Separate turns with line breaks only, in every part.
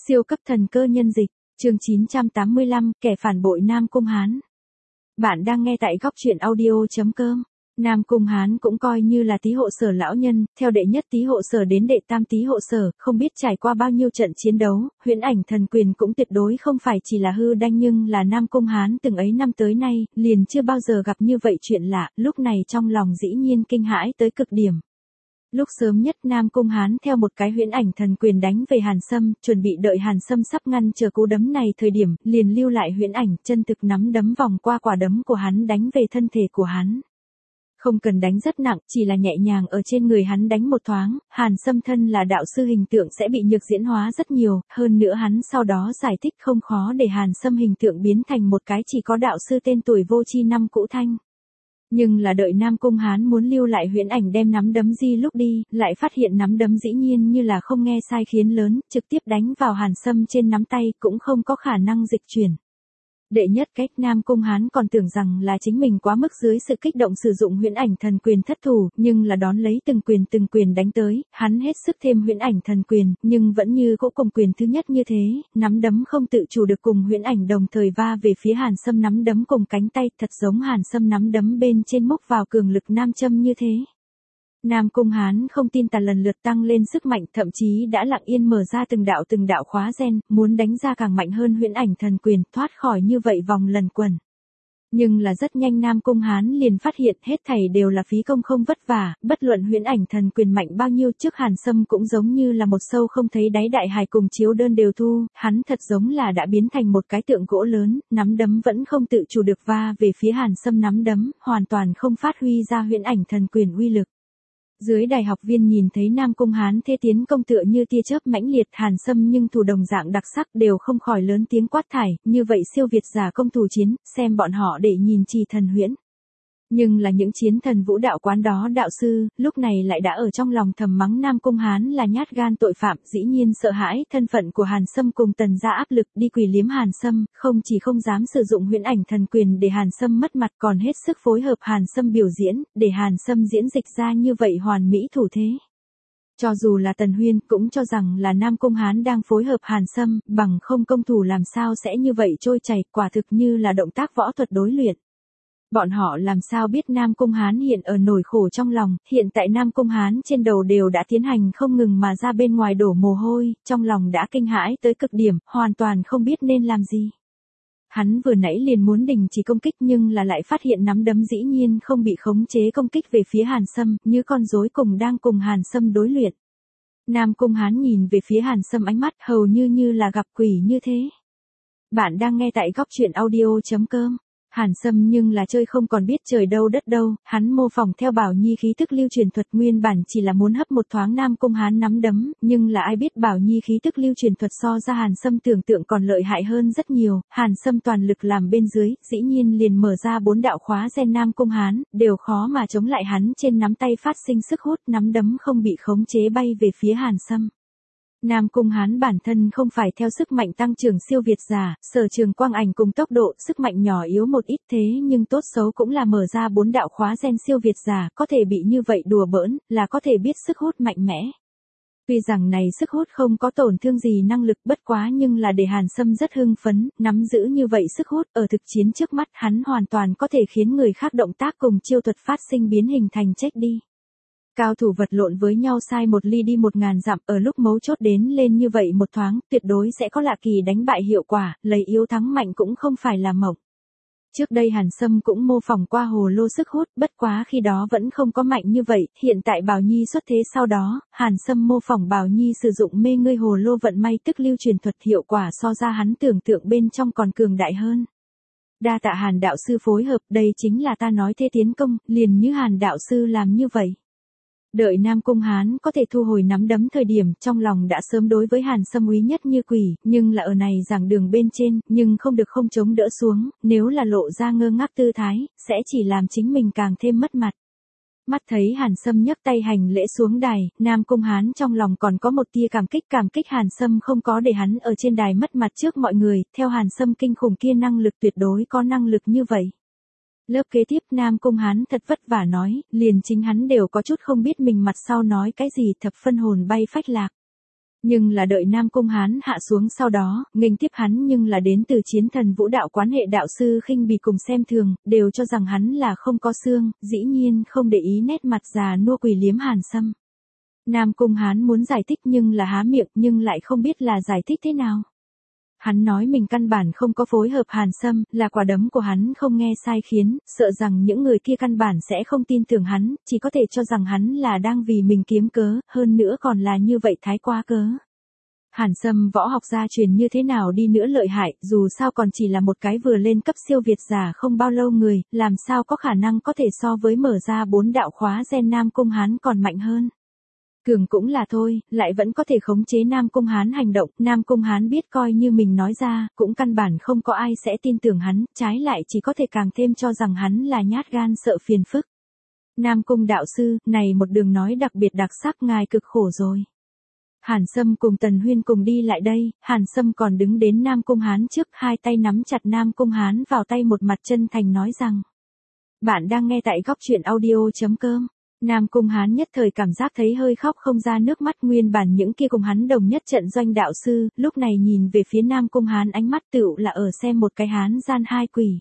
Siêu cấp thần cơ nhân dịch, chương 985, kẻ phản bội Nam Cung Hán. Bạn đang nghe tại góc truyện audio.com. Nam Cung Hán cũng coi như là tý hộ sở lão nhân, theo đệ nhất tý hộ sở đến đệ tam tý hộ sở, không biết trải qua bao nhiêu trận chiến đấu, huyễn ảnh thần quyền cũng tuyệt đối không phải chỉ là hư đanh, nhưng là Nam Cung Hán từng ấy năm tới nay, liền chưa bao giờ gặp như vậy chuyện lạ, lúc này trong lòng dĩ nhiên kinh hãi tới cực điểm. Lúc sớm nhất Nam Cung Hán theo một cái huyễn ảnh thần quyền đánh về Hàn Sâm, chuẩn bị đợi Hàn Sâm sắp ngăn chờ cú đấm này thời điểm, liền lưu lại huyễn ảnh, chân thực nắm đấm vòng qua quả đấm của hắn đánh về thân thể của hắn. Không cần đánh rất nặng, chỉ là nhẹ nhàng ở trên người hắn đánh một thoáng, Hàn Sâm thân là đạo sư hình tượng sẽ bị nhược diễn hóa rất nhiều, hơn nữa hắn sau đó giải thích không khó để Hàn Sâm hình tượng biến thành một cái chỉ có đạo sư tên tuổi vô tri năm cũ thanh. Nhưng là đợi Nam Cung Hán muốn lưu lại huyễn ảnh đem nắm đấm di lúc đi, lại phát hiện nắm đấm dĩ nhiên như là không nghe sai khiến lớn, trực tiếp đánh vào Hàn Sâm trên nắm tay, cũng không có khả năng dịch chuyển. Đệ nhất cách Nam Cung Hán còn tưởng rằng là chính mình quá mức dưới sự kích động sử dụng huyễn ảnh thần quyền thất thủ, nhưng là đón lấy từng quyền đánh tới, hắn hết sức thêm huyễn ảnh thần quyền, nhưng vẫn như cỗ cùng quyền thứ nhất như thế, nắm đấm không tự chủ được cùng huyễn ảnh đồng thời va về phía Hàn Sâm, nắm đấm cùng cánh tay, thật giống Hàn Sâm nắm đấm bên trên múc vào cường lực nam châm như thế. Nam Cung Hán không tin tà lần lượt tăng lên sức mạnh, thậm chí đã lặng yên mở ra từng đạo khóa gen, muốn đánh ra càng mạnh hơn huyễn ảnh thần quyền, thoát khỏi như vậy vòng lần quẩn. Nhưng là rất nhanh Nam Cung Hán liền phát hiện hết thảy đều là phí công không vất vả, bất luận huyễn ảnh thần quyền mạnh bao nhiêu trước Hàn Sâm cũng giống như là một sâu không thấy đáy đại hài cùng chiếu đơn đều thu, hắn thật giống là đã biến thành một cái tượng gỗ lớn, nắm đấm vẫn không tự chủ được va về phía Hàn Sâm, nắm đấm hoàn toàn không phát huy ra huyễn ảnh thần quyền uy lực. Dưới đài học viên nhìn thấy Nam Cung Hán thế tiến công tựa như tia chớp mãnh liệt, Hàn Sâm nhưng thủ đồng dạng đặc sắc, đều không khỏi lớn tiếng quát thải, như vậy siêu việt giả công thủ chiến, xem bọn họ để nhìn trì thần huyễn. Nhưng là những chiến thần vũ đạo quán đó đạo sư, lúc này lại đã ở trong lòng thầm mắng Nam Cung Hán là nhát gan tội phạm, dĩ nhiên sợ hãi thân phận của Hàn Sâm cùng Tần gia áp lực đi quỳ liếm Hàn Sâm, không chỉ không dám sử dụng huyễn ảnh thần quyền để Hàn Sâm mất mặt, còn hết sức phối hợp Hàn Sâm biểu diễn, để Hàn Sâm diễn dịch ra như vậy hoàn mỹ thủ thế. Cho dù là Tần Huyên cũng cho rằng là Nam Cung Hán đang phối hợp Hàn Sâm, bằng không công thủ làm sao sẽ như vậy trôi chảy, quả thực như là động tác võ thuật đối luyện. Bọn họ làm sao biết Nam Cung Hán hiện ở nỗi khổ trong lòng, hiện tại Nam Cung Hán trên đầu đều đã tiến hành không ngừng mà ra bên ngoài đổ mồ hôi, trong lòng đã kinh hãi tới cực điểm, hoàn toàn không biết nên làm gì. Hắn vừa nãy liền muốn đình chỉ công kích nhưng là lại phát hiện nắm đấm dĩ nhiên không bị khống chế công kích về phía Hàn Sâm, như con rối cùng đang cùng Hàn Sâm đối luyện. Nam Cung Hán nhìn về phía Hàn Sâm, ánh mắt hầu như là gặp quỷ như thế. Bạn đang nghe tại góc truyện audio.com. Hàn Sâm nhưng là chơi không còn biết trời đâu đất đâu, hắn mô phỏng theo Bảo Nhi khí tức lưu truyền thuật, nguyên bản chỉ là muốn hấp một thoáng Nam Cung Hán nắm đấm, nhưng là ai biết Bảo Nhi khí tức lưu truyền thuật so ra Hàn Sâm tưởng tượng còn lợi hại hơn rất nhiều, Hàn Sâm toàn lực làm bên dưới, dĩ nhiên liền mở ra 4 đạo khóa gen Nam Cung Hán, đều khó mà chống lại hắn trên nắm tay phát sinh sức hút, nắm đấm không bị khống chế bay về phía Hàn Sâm. Nam Cung Hán bản thân không phải theo sức mạnh tăng trưởng siêu việt giả, sở trường quang ảnh cùng tốc độ, sức mạnh nhỏ yếu một ít thế nhưng tốt xấu cũng là mở ra 4 đạo khóa gen siêu việt giả, có thể bị như vậy đùa bỡn, là có thể biết sức hút mạnh mẽ. Tuy rằng này sức hút không có tổn thương gì năng lực, bất quá nhưng là để Hàn Sâm rất hưng phấn, nắm giữ như vậy sức hút, ở thực chiến trước mắt hắn hoàn toàn có thể khiến người khác động tác cùng chiêu thuật phát sinh biến hình thành chết đi. Cao thủ vật lộn với nhau sai một ly đi 1000 dặm, ở lúc mấu chốt đến lên như vậy một thoáng, tuyệt đối sẽ có lạ kỳ đánh bại hiệu quả, lấy yếu thắng mạnh cũng không phải là mộng. Trước đây Hàn Sâm cũng mô phỏng qua hồ lô sức hút, bất quá khi đó vẫn không có mạnh như vậy, hiện tại Bảo Nhi xuất thế sau đó, Hàn Sâm mô phỏng Bảo Nhi sử dụng mê ngươi hồ lô vận may tức lưu truyền thuật, hiệu quả so ra hắn tưởng tượng bên trong còn cường đại hơn. Đa tạ Hàn đạo sư phối hợp, đây chính là ta nói thế tiến công, liền như Hàn đạo sư làm như vậy. Đợi Nam Cung Hán có thể thu hồi nắm đấm thời điểm, trong lòng đã sớm đối với Hàn Sâm úy nhất như quỷ, nhưng là ở này giảng đường bên trên, nhưng không được không chống đỡ xuống, nếu là lộ ra ngơ ngác tư thái, sẽ chỉ làm chính mình càng thêm mất mặt. Mắt thấy Hàn Sâm nhấc tay hành lễ xuống đài, Nam Cung Hán trong lòng còn có một tia cảm kích Hàn Sâm không có để hắn ở trên đài mất mặt trước mọi người, theo Hàn Sâm kinh khủng kia năng lực tuyệt đối có năng lực như vậy. Lớp kế tiếp Nam Cung Hán thật vất vả nói, liền chính hắn đều có chút không biết mình mặt sau nói cái gì, thập phân hồn bay phách lạc. Nhưng là đợi Nam Cung Hán hạ xuống sau đó, nghênh tiếp hắn nhưng là đến từ chiến thần vũ đạo quán hệ đạo sư khinh bỉ cùng xem thường, đều cho rằng hắn là không có xương, dĩ nhiên không để ý nét mặt già nua quỳ liếm Hàn Sâm. Nam Cung Hán muốn giải thích nhưng là há miệng nhưng lại không biết là giải thích thế nào. Hắn nói mình căn bản không có phối hợp Hàn Sâm, là quả đấm của hắn không nghe sai khiến, sợ rằng những người kia căn bản sẽ không tin tưởng hắn, chỉ có thể cho rằng hắn là đang vì mình kiếm cớ, hơn nữa còn là như vậy thái quá cớ. Hàn Sâm võ học gia truyền như thế nào đi nữa lợi hại, dù sao còn chỉ là một cái vừa lên cấp siêu việt giả không bao lâu người, làm sao có khả năng có thể so với mở ra 4 đạo khóa gen Nam Cung Hán còn mạnh hơn. Cường cũng là thôi, lại vẫn có thể khống chế Nam Cung Hán hành động, Nam Cung Hán biết coi như mình nói ra, cũng căn bản không có ai sẽ tin tưởng hắn, trái lại chỉ có thể càng thêm cho rằng hắn là nhát gan sợ phiền phức. Nam Cung đạo sư, này một đường nói đặc biệt đặc sắc, ngài cực khổ rồi. Hàn Sâm cùng Tần Huyên cùng đi lại đây, Hàn Sâm còn đứng đến Nam Cung Hán trước, hai tay nắm chặt Nam Cung Hán vào tay, một mặt chân thành nói rằng: Bạn đang nghe tại góc truyện audio.com. Nam Cung Hán nhất thời cảm giác thấy hơi khóc không ra nước mắt, nguyên bản những kia cùng hắn đồng nhất trận doanh đạo sư, lúc này nhìn về phía Nam Cung Hán ánh mắt tựu là ở xem một cái hán gian hai quỷ.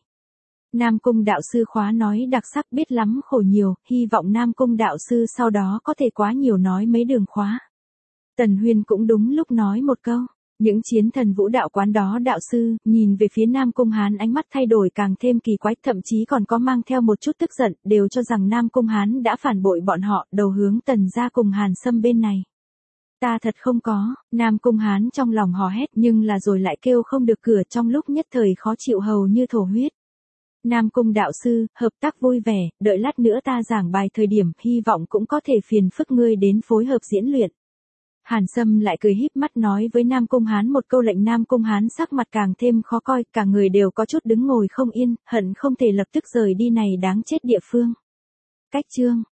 Nam Cung đạo sư khóa nói đặc sắc biết lắm khổ nhiều, hy vọng Nam Cung đạo sư sau đó có thể quá nhiều nói mấy đường khóa. Tần Huyên cũng đúng lúc nói một câu. Những chiến thần vũ đạo quán đó đạo sư, nhìn về phía Nam Cung Hán ánh mắt thay đổi càng thêm kỳ quái, thậm chí còn có mang theo một chút tức giận, đều cho rằng Nam Cung Hán đã phản bội bọn họ, đầu hướng Tần gia cùng Hàn Sâm bên này. Ta thật không có, Nam Cung Hán trong lòng hò hét nhưng là rồi lại kêu không được cửa, trong lúc nhất thời khó chịu hầu như thổ huyết. Nam Cung đạo sư, hợp tác vui vẻ, đợi lát nữa ta giảng bài thời điểm, hy vọng cũng có thể phiền phức ngươi đến phối hợp diễn luyện. Hàn Sâm lại cười híp mắt nói với Nam Cung Hán một câu, lệnh Nam Cung Hán sắc mặt càng thêm khó coi, cả người đều có chút đứng ngồi không yên, hận không thể lập tức rời đi này đáng chết địa phương. Cách chương